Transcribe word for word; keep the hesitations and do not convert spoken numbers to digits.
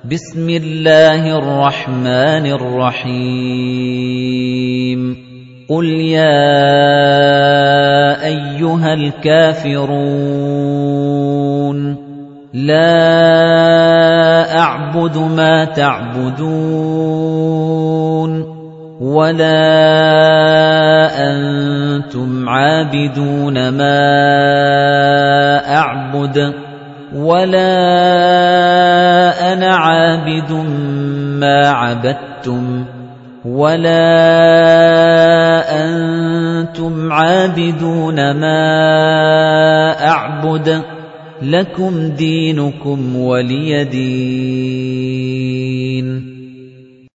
بسم الله الرحمن الرحيم قل يا أيها الكافرون لا أعبد ما تعبدون ولا أنتم عابدون ما أعبد ولا أنا عابد ما عبدتم ولا أنتم عابدون ما أعبد لكم دينكم ولي دين.